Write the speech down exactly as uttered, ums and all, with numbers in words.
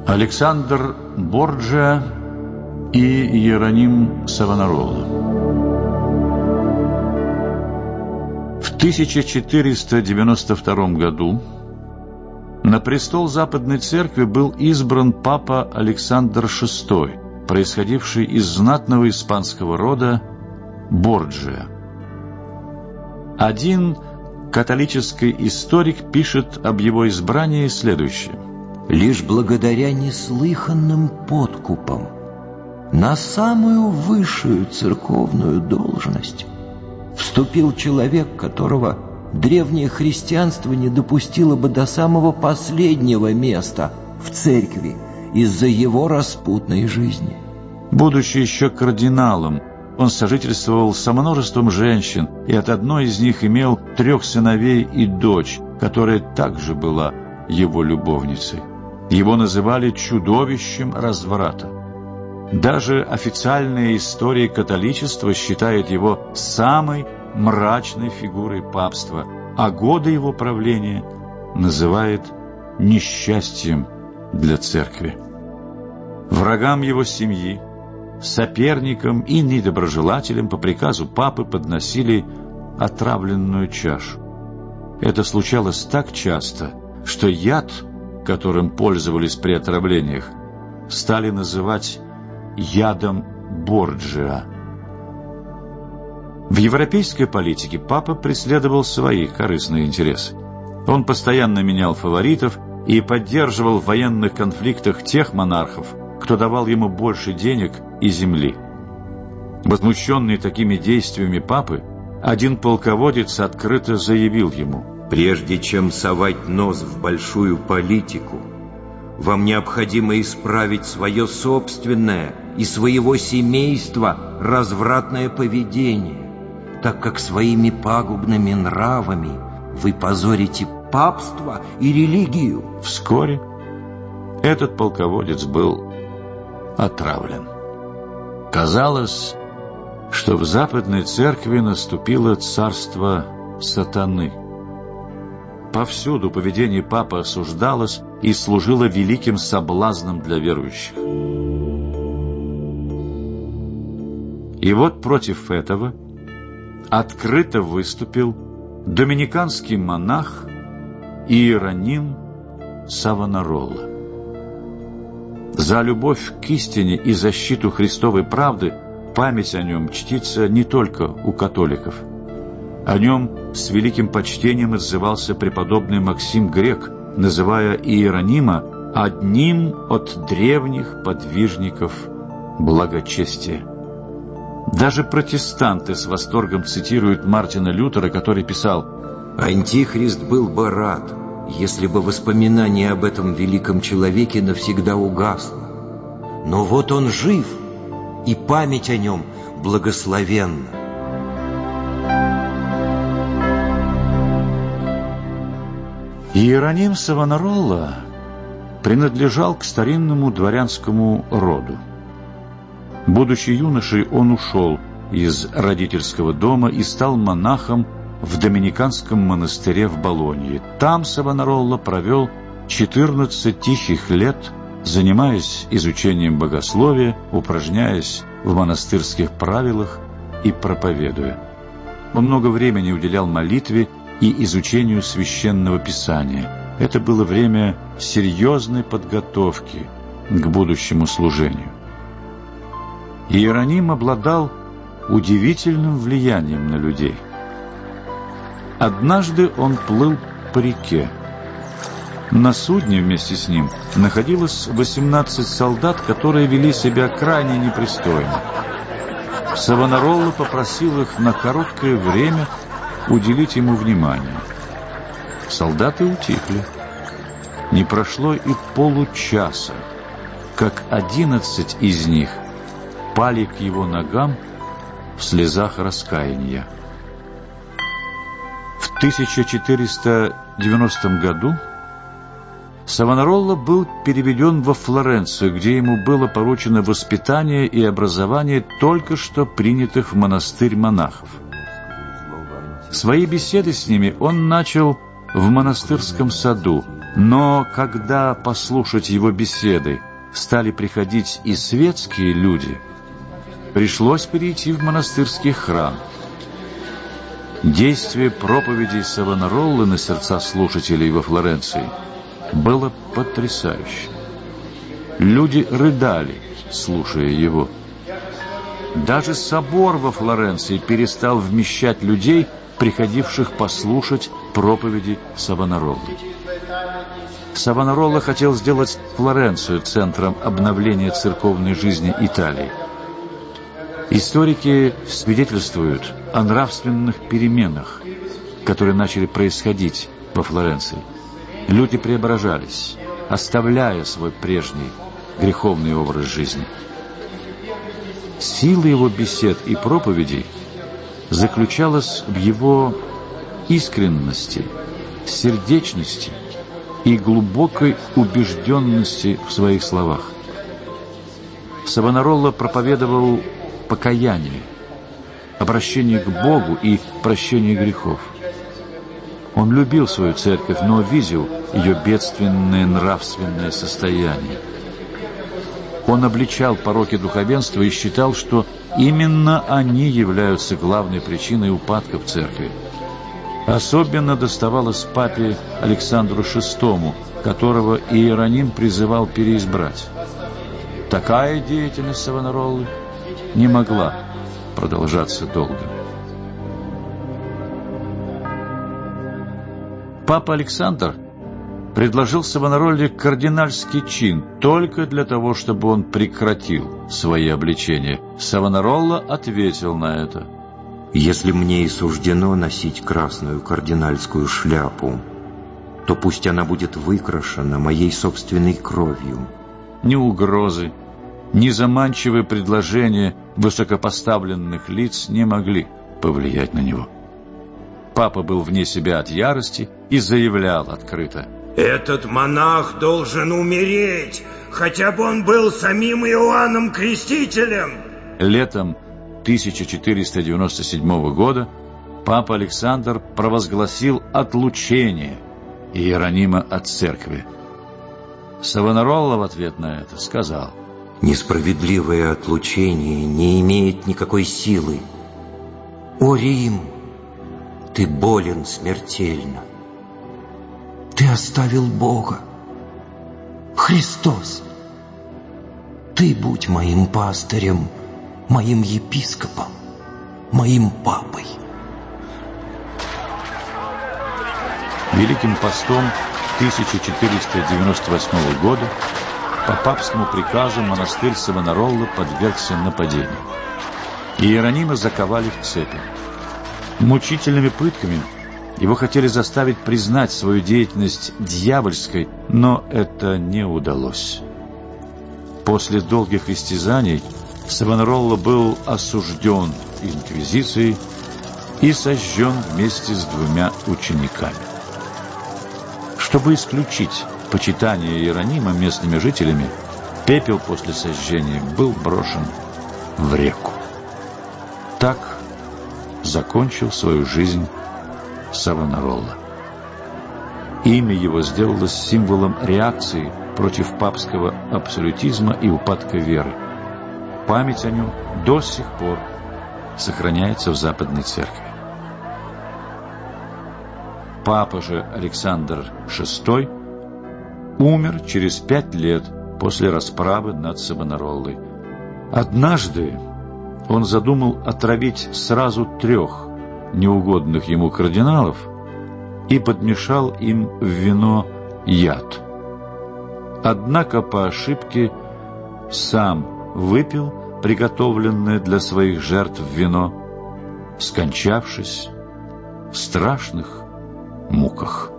Александр Борджиа и Иероним Савонарола. В тысяча четыреста девяносто втором году на престол Западной Церкви был избран папа Александр шестой, происходивший из знатного испанского рода Борджиа. Один католический историк пишет об его избрании следующее. Лишь благодаря неслыханным подкупам на самую высшую церковную должность вступил человек, которого древнее христианство не допустило бы до самого последнего места в церкви из-за его распутной жизни. Будучи еще кардиналом, он сожительствовал со множеством женщин, и от одной из них имел трех сыновей и дочь, которая также была его любовницей. Его называли чудовищем разврата. Даже официальная история католичества считает его самой мрачной фигурой папства, а годы его правления называет несчастьем для церкви. Врагам его семьи, соперникам и недоброжелателям по приказу папы подносили отравленную чашу. Это случалось так часто, что яд, которым пользовались при отравлениях, стали называть ядом Борджиа. В европейской политике папа преследовал свои корыстные интересы. Он постоянно менял фаворитов и поддерживал в военных конфликтах тех монархов, кто давал ему больше денег и земли. Возмущенный такими действиями папы, один полководец открыто заявил ему: «Прежде чем совать нос в большую политику, вам необходимо исправить свое собственное и своего семейства развратное поведение, так как своими пагубными нравами вы позорите папство и религию». Вскоре этот полководец был отравлен. Казалось, что в Западной Церкви наступило царство сатаны. Повсюду поведение папы осуждалось и служило великим соблазном для верующих. И вот против этого открыто выступил доминиканский монах Иероним Савонарола. За любовь к истине и защиту Христовой правды память о нем чтится не только у католиков. О нем с великим почтением отзывался преподобный Максим Грек, называя Иеронима одним от древних подвижников благочестия. Даже протестанты с восторгом цитируют Мартина Лютера, который писал: «Антихрист был бы рад, если бы воспоминание об этом великом человеке навсегда угасло. Но вот он жив, и память о нем благословенна». Иероним Савонарола принадлежал к старинному дворянскому роду. Будучи юношей, он ушел из родительского дома и стал монахом в доминиканском монастыре в Болонье. Там Савонарола провел четырнадцать тихих лет, занимаясь изучением богословия, упражняясь в монастырских правилах и проповедуя. Он много времени уделял молитве и изучению священного писания. Это было время серьезной подготовки к будущему служению. Иероним обладал удивительным влиянием на людей. Однажды он плыл по реке. На судне вместе с ним находилось восемнадцать солдат, которые вели себя крайне непристойно. Савонарола попросил их на короткое время уделить ему внимание. Солдаты утихли. Не прошло и получаса, как одиннадцать из них пали к его ногам в слезах раскаяния. В тысяча четыреста девяностом году Савонарола был переведен во Флоренцию, где ему было поручено воспитание и образование только что принятых в монастырь монахов. Свои беседы с ними он начал в монастырском саду, Но когда послушать его беседы стали приходить и светские люди, пришлось перейти в монастырский храм. Действие проповедей Савонароллы на сердца слушателей во Флоренции было потрясающе. Люди рыдали, слушая его. Даже собор во Флоренции перестал вмещать людей, приходивших послушать проповеди Савонароллы. Савонаролла хотел сделать Флоренцию центром обновления церковной жизни Италии. Историки свидетельствуют о нравственных переменах, которые начали происходить во Флоренции. Люди преображались, оставляя свой прежний греховный образ жизни. Сила его бесед и проповедей заключалась в его искренности, сердечности и глубокой убежденности в своих словах. Савонаролла проповедовал покаяние, обращение к Богу и прощение грехов. Он любил свою церковь, но видел ее бедственное нравственное состояние. Он обличал пороки духовенства и считал, что именно они являются главной причиной упадка в церкви. Особенно доставалось папе Александру шестому, которого Иероним призывал переизбрать. Такая деятельность Савонароллы не могла продолжаться долго. Папа Александр предложил Савонаролле кардинальский чин только для того, чтобы он прекратил свои обличения. Савонаролла ответил на это: «Если мне и суждено носить красную кардинальскую шляпу, то пусть она будет выкрашена моей собственной кровью». Ни угрозы, ни заманчивые предложения высокопоставленных лиц не могли повлиять на него. Папа был вне себя от ярости и заявлял открыто: «Этот монах должен умереть, хотя бы он был самим Иоанном Крестителем». Летом тысяча четыреста девяносто седьмого года папа Александр провозгласил отлучение Иеронима от церкви. Савонаролла в ответ на это сказал: «Несправедливое отлучение не имеет никакой силы. О, Рим, ты болен смертельно. Ты оставил Бога. Христос, ты будь моим пастырем, моим епископом, моим папой». Великим постом тысяча четыреста девяносто восьмого года по папскому приказу монастырь Савонароллы подвергся нападению. Иеронима заковали в цепи. Мучительными пытками его хотели заставить признать свою деятельность дьявольской, но это не удалось. После долгих истязаний Савонаролла был осужден инквизицией и сожжен вместе с двумя учениками. Чтобы исключить почитание Иеронима местными жителями, пепел после сожжения был брошен в реку. Так закончил свою жизнь Савонаролла. Имя его сделалось символом реакции против папского абсолютизма и упадка веры. Память о нем до сих пор сохраняется в Западной Церкви. Папа же Александр шестой умер через пять лет после расправы над Савонароллой. Однажды он задумал отравить сразу трех неугодных ему кардиналов и подмешал им в вино яд. Однако по ошибке сам выпил приготовленное для своих жертв вино, скончавшись в страшных муках.